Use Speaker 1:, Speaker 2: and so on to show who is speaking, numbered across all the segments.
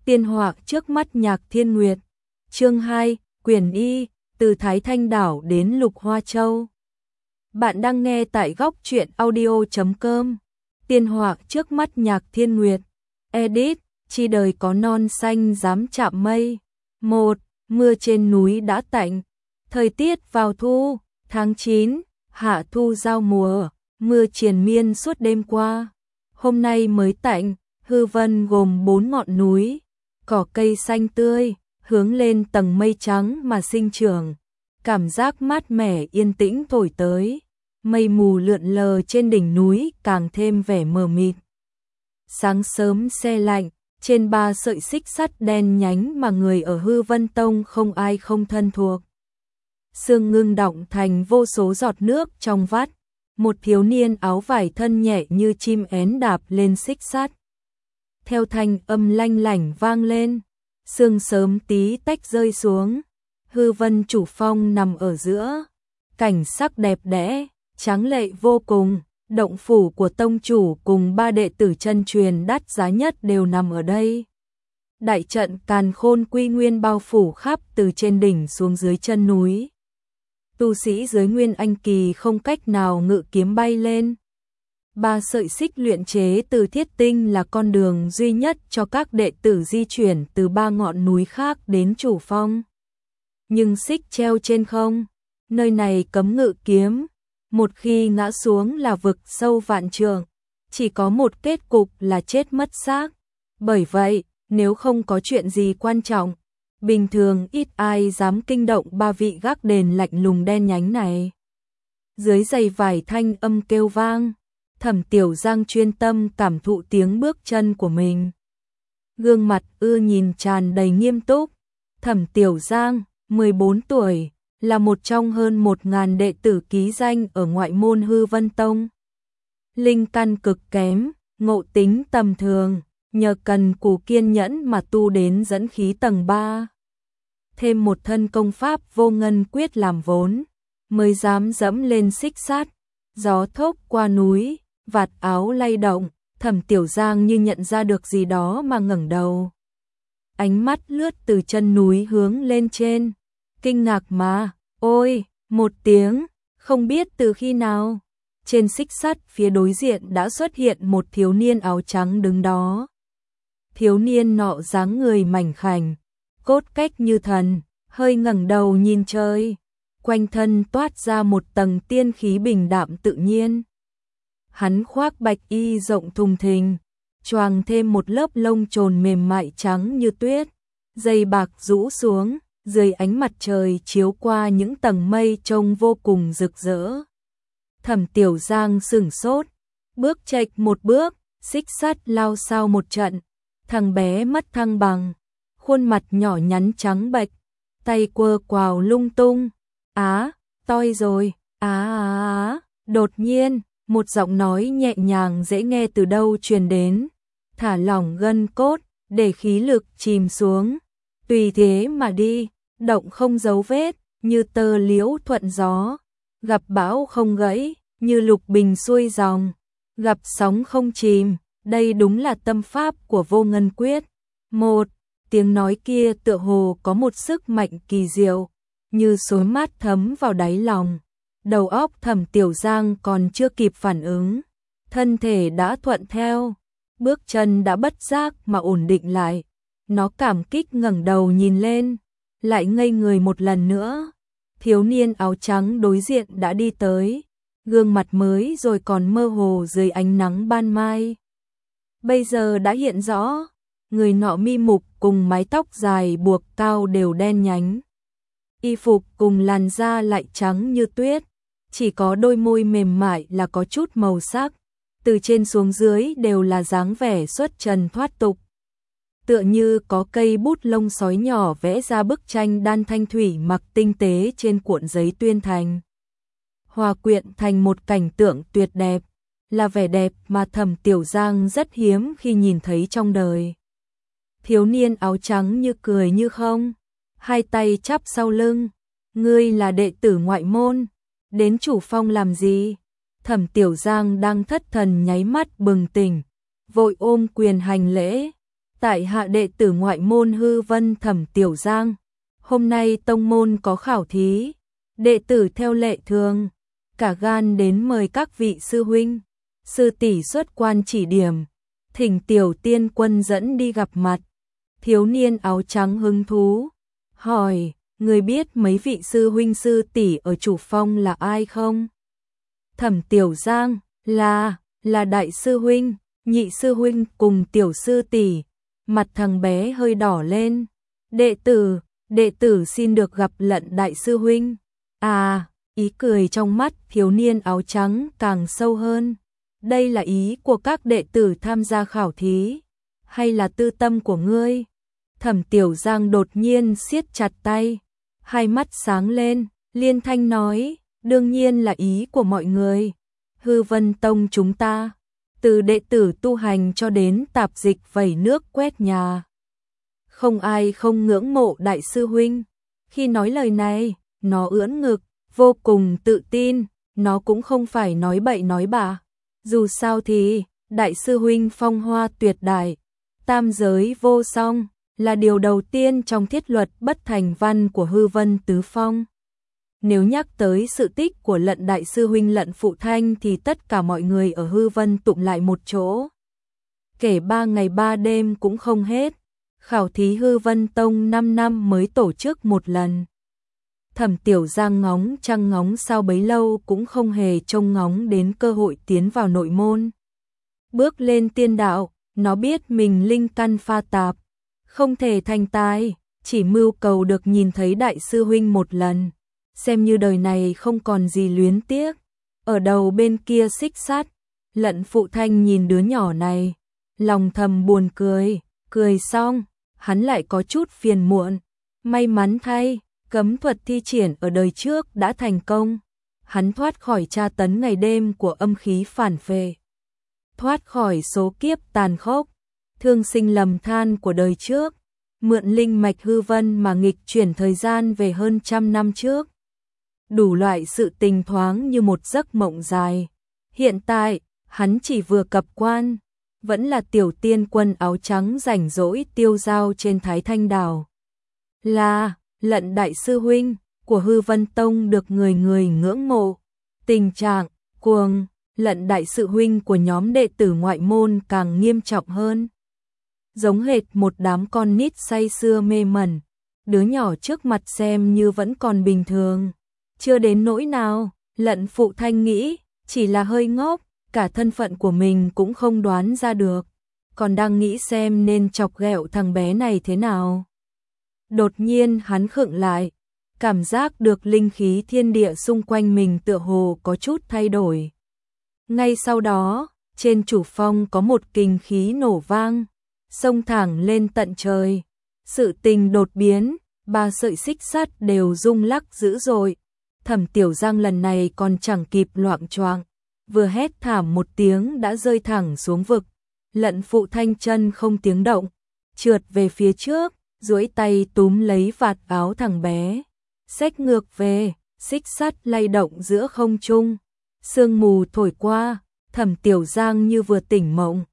Speaker 1: Tiên họa trước mắt Nhạc Thiên Nguyệt. Chương 2, Quyền Y, từ Thái Thanh Đảo đến Lục Hoa Châu. Bạn đang nghe tại góc truyện audio.com. Tiên họa trước mắt Nhạc Thiên Nguyệt. Edit, chi đời có non xanh dám chạm mây. 1. Mưa trên núi đã tạnh. Thời tiết vào thu, tháng 9, hạ thu giao mùa, mưa triền miên suốt đêm qua. Hôm nay mới tạnh, hư vân gồm 4 ngọn núi, cỏ cây xanh tươi, hướng lên tầng mây trắng mà sinh trưởng. Cảm giác mát mẻ yên tĩnh thổi tới, mây mù lượn lờ trên đỉnh núi càng thêm vẻ mờ mịt. Sáng sớm se lạnh, trên 3 sợi xích sắt đen nhánh mà người ở Hư Vân Tông không ai không thân thuộc. Sương ngưng đọng thành vô số giọt nước trong vắt, một thiếu niên áo vải thân nhẹ như chim én đạp lên xích sắt. Theo thanh âm lanh lảnh vang lên, sương sớm tí tách rơi xuống, Hư Vân Chủ Phong nằm ở giữa, cảnh sắc đẹp đẽ, tráng lệ vô cùng. Động phủ của tông chủ cùng 3 đệ tử chân truyền đắt giá nhất đều nằm ở đây. Đại trận càn khôn quy nguyên bao phủ khắp từ trên đỉnh xuống dưới chân núi. Tu sĩ dưới nguyên anh kỳ không cách nào ngự kiếm bay lên. 3 sợi xích luyện chế từ thiết tinh là con đường duy nhất cho các đệ tử di chuyển từ 3 ngọn núi khác đến chủ phong. Nhưng xích treo trên không, nơi này cấm ngự kiếm. Một khi ngã xuống là vực sâu vạn trượng, chỉ có một kết cục là chết mất xác. Bởi vậy, nếu không có chuyện gì quan trọng, bình thường ít ai dám kinh động 3 vị gác đền lạnh lùng đen nhánh này. Dưới giày vải thanh âm kêu vang, Thẩm Tiểu Giang chuyên tâm cảm thụ tiếng bước chân của mình. Gương mặt nhìn tràn đầy nghiêm túc. Thẩm Tiểu Giang, 14 tuổi. Là một trong hơn 1.000 đệ tử ký danh ở ngoại môn Hư Vân Tông. Linh căn cực kém, ngộ tính tầm thường, nhờ cần cù kiên nhẫn mà tu đến dẫn khí tầng 3. Thêm một thân công pháp vô ngân quyết làm vốn, mới dám dẫm lên xích sắt. Gió thốc qua núi, vạt áo lay động, Thẩm Tiểu Giang như nhận ra được gì đó mà ngẩng đầu. Ánh mắt lướt từ chân núi hướng lên trên. Kinh ngạc mà, ôi, một tiếng, không biết từ khi nào, trên xích sắt phía đối diện đã xuất hiện một thiếu niên áo trắng đứng đó. Thiếu niên nọ dáng người mảnh khảnh, cốt cách như thần, hơi ngẩng đầu nhìn trời, quanh thân toát ra một tầng tiên khí bình đạm tự nhiên. Hắn khoác bạch y rộng thùng thình, choàng thêm một lớp lông trồn mềm mại trắng như tuyết, dây bạc rũ xuống. Dưới ánh mặt trời chiếu qua những tầng mây trông vô cùng rực rỡ. Thẩm Tiểu Giang sửng sốt, bước chệch một bước, xích sắt lao sao một trận. Thằng bé mất thăng bằng, khuôn mặt nhỏ nhắn trắng bệch, tay quơ quào lung tung. Toi rồi, Đột nhiên, một giọng nói nhẹ nhàng dễ nghe từ đâu truyền đến. Thả lỏng gân cốt, để khí lực chìm xuống. Tùy thế mà đi, động không dấu vết, như tơ liễu thuận gió, gặp bão không gãy, như lục bình xuôi dòng, gặp sóng không chìm, đây đúng là tâm pháp của vô ngân quyết. Tiếng nói kia tựa hồ có một sức mạnh kỳ diệu, như suối mát thấm vào đáy lòng. Đầu óc Thẩm Tiểu Giang còn chưa kịp phản ứng, thân thể đã thuận theo, bước chân đã bất giác mà ổn định lại. Nó cảm kích ngẩng đầu nhìn lên, lại ngây người một lần nữa. Thiếu niên áo trắng đối diện đã đi tới, gương mặt mới rồi còn mơ hồ dưới ánh nắng ban mai. Bây giờ đã hiện rõ, người nọ mi mục cùng mái tóc dài buộc cao đều đen nhánh. Y phục cùng làn da lại trắng như tuyết, chỉ có đôi môi mềm mại là có chút màu sắc, từ trên xuống dưới đều là dáng vẻ xuất trần thoát tục. Tựa như có cây bút lông sói nhỏ vẽ ra bức tranh đan thanh thủy mặc tinh tế trên cuộn giấy tuyên thành. Hòa quyện thành một cảnh tượng tuyệt đẹp, là vẻ đẹp mà Thẩm Tiểu Giang rất hiếm khi nhìn thấy trong đời. Thiếu niên áo trắng như cười như không, hai tay chắp sau lưng. Ngươi là đệ tử ngoại môn, đến chủ phong làm gì? Thẩm Tiểu Giang đang thất thần nháy mắt bừng tỉnh, vội ôm quyền hành lễ. Tại hạ đệ tử ngoại môn Hư Vân Thẩm Tiểu Giang, hôm nay tông môn có khảo thí, đệ tử theo lệ thường, cả gan đến mời các vị sư huynh, sư tỷ xuất quan chỉ điểm, thỉnh tiểu tiên quân dẫn đi gặp mặt. Thiếu niên áo trắng hứng thú, hỏi, người biết mấy vị sư huynh sư tỷ ở chủ phong là ai không? Thẩm Tiểu Giang, là đại sư huynh, nhị sư huynh cùng tiểu sư tỷ. Mặt thằng bé hơi đỏ lên. Đệ tử xin được gặp Lận đại sư huynh. À, ý cười trong mắt thiếu niên áo trắng càng sâu hơn. Đây là ý của các đệ tử tham gia khảo thí, hay là tư tâm của ngươi? Thẩm Tiểu Giang đột nhiên siết chặt tay, hai mắt sáng lên, liên thanh nói, đương nhiên là ý của mọi người. Hư Vân Tông chúng ta, từ đệ tử tu hành cho đến tạp dịch vẩy nước quét nhà, không ai không ngưỡng mộ đại sư huynh. Khi nói lời này, nó ưỡn ngực, vô cùng tự tin, nó cũng không phải nói bậy nói bạ. Dù sao thì, đại sư huynh phong hoa tuyệt đại, tam giới vô song, là điều đầu tiên trong thiết luật bất thành văn của Hư Vân Tứ Phong. Nếu nhắc tới sự tích của Lận đại sư huynh Lận Phụ Thanh thì tất cả mọi người ở Hư Vân tụng lại một chỗ. Kể 3 ngày 3 đêm cũng không hết. Khảo thí Hư Vân Tông 5 năm mới tổ chức một lần. Thẩm Tiểu Giang ngóng trăng ngóng sao bấy lâu cũng không hề trông ngóng đến cơ hội tiến vào nội môn. Bước lên tiên đạo, nó biết mình linh căn pha tạp, không thể thành tài, chỉ mưu cầu được nhìn thấy đại sư huynh một lần, xem như đời này không còn gì luyến tiếc. Ở đầu bên kia xích sắt, Lận Phụ Thanh nhìn đứa nhỏ này, lòng thầm buồn cười, cười xong, hắn lại có chút phiền muộn. May mắn thay, cấm thuật thi triển ở đời trước đã thành công. Hắn thoát khỏi tra tấn ngày đêm của âm khí phản phệ, thoát khỏi số kiếp tàn khốc, thương sinh lầm than của đời trước, mượn linh mạch hư vân mà nghịch chuyển thời gian về hơn 100 năm trước. Đủ loại sự tình thoáng như một giấc mộng dài. Hiện tại, hắn chỉ vừa cập quan, vẫn là tiểu tiên quân áo trắng rảnh rỗi tiêu dao trên Thái Thanh Đảo. Là Lận đại sư huynh của Hư Vân Tông được người người ngưỡng mộ. Tình trạng cuồng Lận đại sư huynh của nhóm đệ tử ngoại môn càng nghiêm trọng hơn. Giống hệt một đám con nít say sưa mê mẩn, đứa nhỏ trước mặt xem như vẫn còn bình thường, chưa đến nỗi nào. Lận Phụ Thanh nghĩ, chỉ là hơi ngốc, cả thân phận của mình cũng không đoán ra được, còn đang nghĩ xem nên chọc ghẹo thằng bé này thế nào. Đột nhiên hắn khựng lại, cảm giác được linh khí thiên địa xung quanh mình tựa hồ có chút thay đổi. Ngay sau đó, trên chủ phong có một kình khí nổ vang, xông thẳng lên tận trời. Sự tình đột biến, 3 sợi xích sắt đều rung lắc dữ dội. Thẩm Tiểu Giang lần này còn chẳng kịp loạng choạng, vừa hét thảm một tiếng đã rơi thẳng xuống vực. Lận Phụ Thanh chân không tiếng động, trượt về phía trước, duỗi tay túm lấy vạt áo thằng bé, xách ngược về, xích sắt lay động giữa không trung. Sương mù thổi qua, Thẩm Tiểu Giang như vừa tỉnh mộng.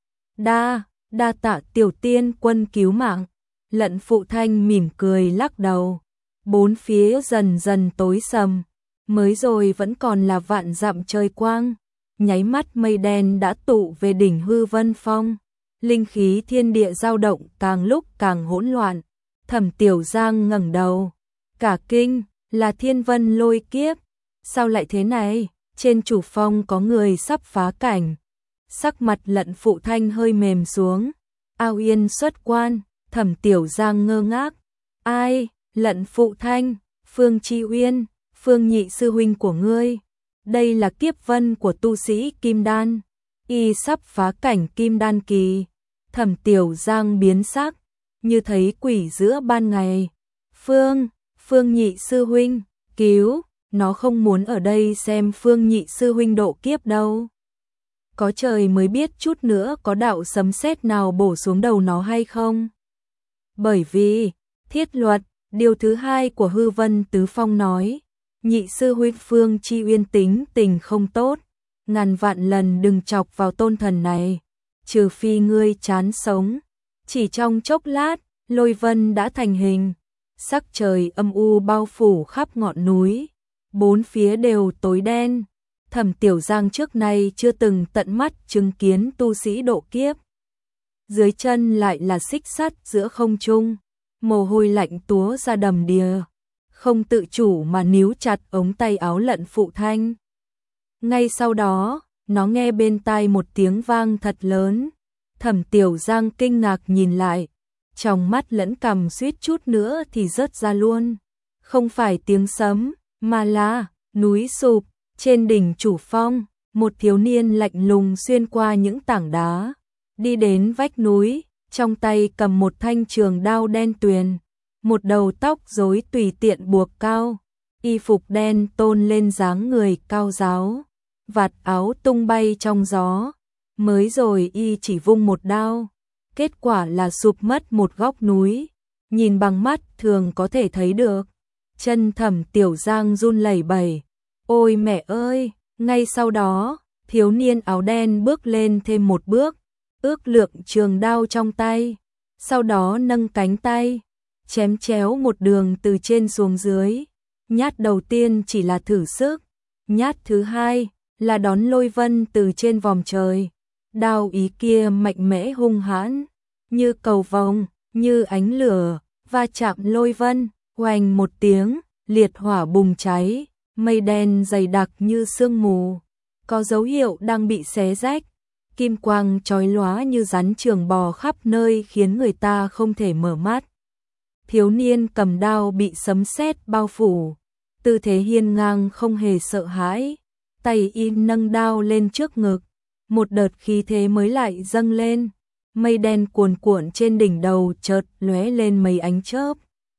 Speaker 1: Đa tạ tiểu tiên quân cứu mạng. Lận Phụ Thanh mỉm cười lắc đầu. Bốn phía dần dần tối sầm, mới rồi vẫn còn là vạn dặm trời quang, nháy mắt mây đen đã tụ về đỉnh Hư Vân Phong. Linh khí thiên địa dao động càng lúc càng hỗn loạn. Thẩm Tiểu Giang ngẩng đầu, cả kinh, là Thiên Vân lôi kiếp. Sao lại thế này? Trên chủ phong có người sắp phá cảnh. Sắc mặt Lận Phụ Thanh hơi mềm xuống. Ao Yên xuất quan. Thẩm Tiểu Giang ngơ ngác. Ai? Lận Phụ Thanh, Phương Chi Uyên, Phương nhị sư huynh của ngươi. Đây là kiếp vân của tu sĩ Kim Đan, y sắp phá cảnh Kim Đan kỳ. Thẩm Tiểu Giang biến sắc, như thấy quỷ giữa ban ngày. Phương nhị sư huynh, cứu, nó không muốn ở đây xem Phương nhị sư huynh độ kiếp đâu. Có trời mới biết chút nữa có đạo sấm sét nào bổ xuống đầu nó hay không. Bởi vì, thiết luật, điều thứ 2 của Hư Vân Tứ Phong nói, nhị sư huynh Phương Chi Uyên tính tình không tốt, ngàn vạn lần đừng chọc vào tôn thần này, trừ phi ngươi chán sống. Chỉ trong chốc lát, lôi vân đã thành hình, sắc trời âm u bao phủ khắp ngọn núi, bốn phía đều tối đen. Thẩm Tiểu Giang trước nay chưa từng tận mắt chứng kiến tu sĩ độ kiếp. Dưới chân lại là xích sắt giữa không trung, mồ hôi lạnh túa ra đầm đìa, không tự chủ mà níu chặt ống tay áo Lận Phụ Thanh. Ngay sau đó, nó nghe bên tai một tiếng vang thật lớn. Thẩm Tiểu Giang kinh ngạc nhìn lại, trong mắt lẫn cằm suýt chút nữa thì rớt ra luôn. Không phải tiếng sấm, mà là núi sụp. Trên đỉnh chủ phong, một thiếu niên lạnh lùng xuyên qua những tảng đá, đi đến vách núi, trong tay cầm một thanh trường đao đen tuyền, một đầu tóc rối tùy tiện buộc cao, y phục đen tôn lên dáng người cao ráo, vạt áo tung bay trong gió. Mới rồi y chỉ vung một đao, kết quả là sụp mất một góc núi, nhìn bằng mắt thường có thể thấy được. Chân Thẩm Tiểu Giang run lẩy bẩy. Ôi mẹ ơi, ngay sau đó, thiếu niên áo đen bước lên thêm một bước, ước lượng trường đao trong tay, sau đó nâng cánh tay, chém chéo một đường từ trên xuống dưới. Nhát đầu tiên chỉ là thử sức, nhát thứ hai là đón lôi vân từ trên vòm trời. Đao ý kia mạnh mẽ hung hãn, như cầu vồng, như ánh lửa, va chạm lôi vân, oanh một tiếng, liệt hỏa bùng cháy. Mây đen dày đặc như sương mù, có dấu hiệu đang bị xé rách, kim quang chói lóa như rắn trường bò khắp nơi khiến người ta không thể mở mắt. Thiếu niên cầm đao bị sấm sét bao phủ, tư thế hiên ngang không hề sợ hãi, tay y nâng đao lên trước ngực, một đợt khí thế mới lại dâng lên, mây đen cuồn cuộn trên đỉnh đầu chợt lóe lên mấy ánh chớp.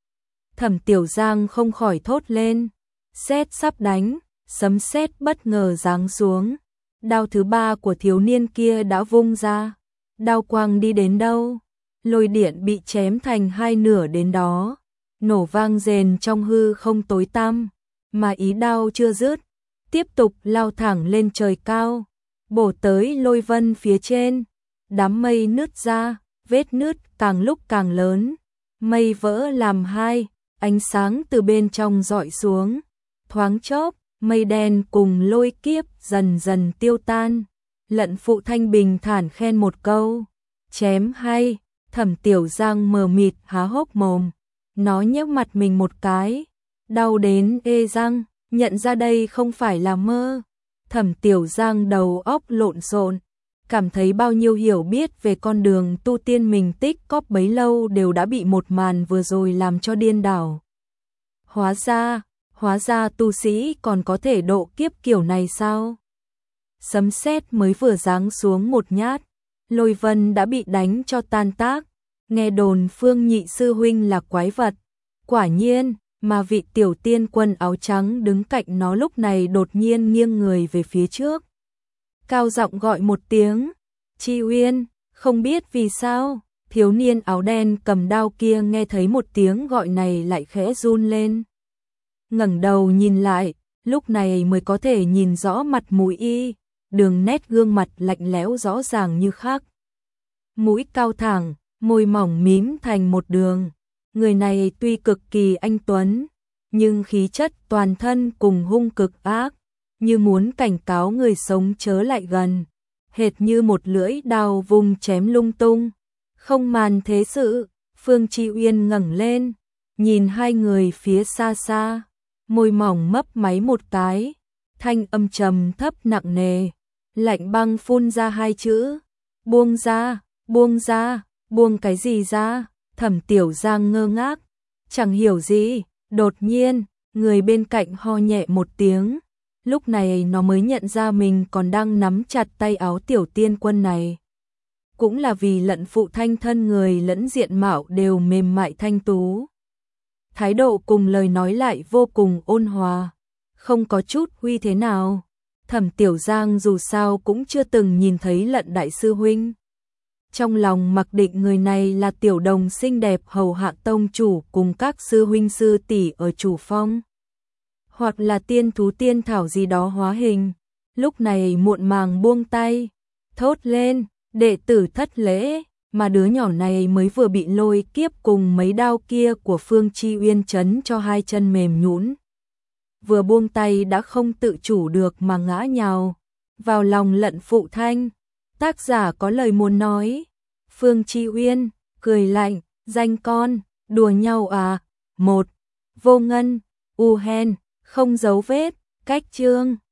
Speaker 1: Thẩm Tiểu Giang không khỏi thốt lên. Sét sắp đánh, sấm sét bất ngờ giáng xuống. Đao thứ ba của thiếu niên kia đã vung ra. Đao quang đi đến đâu? Lôi điện bị chém thành hai nửa đến đó. Nổ vang rền trong hư không tối tăm. Mà ý đao chưa dứt, tiếp tục lao thẳng lên trời cao, bổ tới lôi vân phía trên. Đám mây nứt ra, vết nứt càng lúc càng lớn. Mây vỡ làm hai, ánh sáng từ bên trong rọi xuống. Thoáng chốc, mây đen cùng lôi kiếp dần dần tiêu tan. Lận Phụ Thanh bình thản khen một câu, chém hay. Thẩm Tiểu Giang mờ mịt há hốc mồm, nó nhếch mặt mình một cái, đau đến ê răng, nhận ra đây không phải là mơ. Thẩm Tiểu Giang đầu óc lộn xộn, cảm thấy bao nhiêu hiểu biết về con đường tu tiên mình tích cóp bấy lâu đều đã bị một màn vừa rồi làm cho điên đảo. Hóa ra tu sĩ còn có thể độ kiếp kiểu này sao? Sấm sét mới vừa giáng xuống một nhát, lôi vân đã bị đánh cho tan tác. Nghe đồn Phương Nhị sư huynh là quái vật. Quả nhiên, mà vị tiểu tiên quân áo trắng đứng cạnh nó lúc này đột nhiên nghiêng người về phía trước. Cao giọng gọi một tiếng, Chi Uyên. Không biết vì sao, thiếu niên áo đen cầm đao kia nghe thấy một tiếng gọi này lại khẽ run lên. Ngẩng đầu nhìn lại, lúc này mới có thể nhìn rõ mặt mũi y, đường nét gương mặt lạnh lẽo rõ ràng như khắc. Mũi cao thẳng, môi mỏng mím thành một đường. Người này tuy cực kỳ anh tuấn, nhưng khí chất toàn thân cùng hung cực ác, như muốn cảnh cáo người sống chớ lại gần, hệt như một lưỡi đao vung chém lung tung. Không màn thế sự, Phương Chi Uyên ngẩng lên, nhìn hai người phía xa xa, môi mỏng mấp máy một cái, thanh âm trầm thấp nặng nề, lạnh băng phun ra hai chữ, buông ra, buông ra. Buông cái gì ra? Thẩm Tiểu Giang ngơ ngác, chẳng hiểu gì. Đột nhiên, người bên cạnh ho nhẹ một tiếng. Lúc này nó mới nhận ra mình còn đang nắm chặt tay áo tiểu tiên quân này. Cũng là vì Lận Phụ Thanh thân người lẫn diện mạo đều mềm mại thanh tú. Thái độ cùng lời nói lại vô cùng ôn hòa, không có chút uy thế nào. Thẩm Tiểu Giang dù sao cũng chưa từng nhìn thấy Lận đại sư huynh. Trong lòng mặc định người này là tiểu đồng xinh đẹp hầu hạ tông chủ cùng các sư huynh sư tỷ ở chủ phong, hoặc là tiên thú tiên thảo gì đó hóa hình. Lúc này muộn màng buông tay, thốt lên, đệ tử thất lễ. mà đứa nhỏ này mới vừa bị lôi kiếp cùng mấy đao kia của Phương Chi Uyên chấn cho hai chân mềm nhũn. Vừa buông tay đã không tự chủ được mà ngã nhào vào lòng Lận Phụ Thanh. Tác giả có lời muốn nói. Phương Chi Uyên cười lạnh, danh con, đùa nhau à? Một, Vô Ngân, U Hen, không dấu vết, cách chương.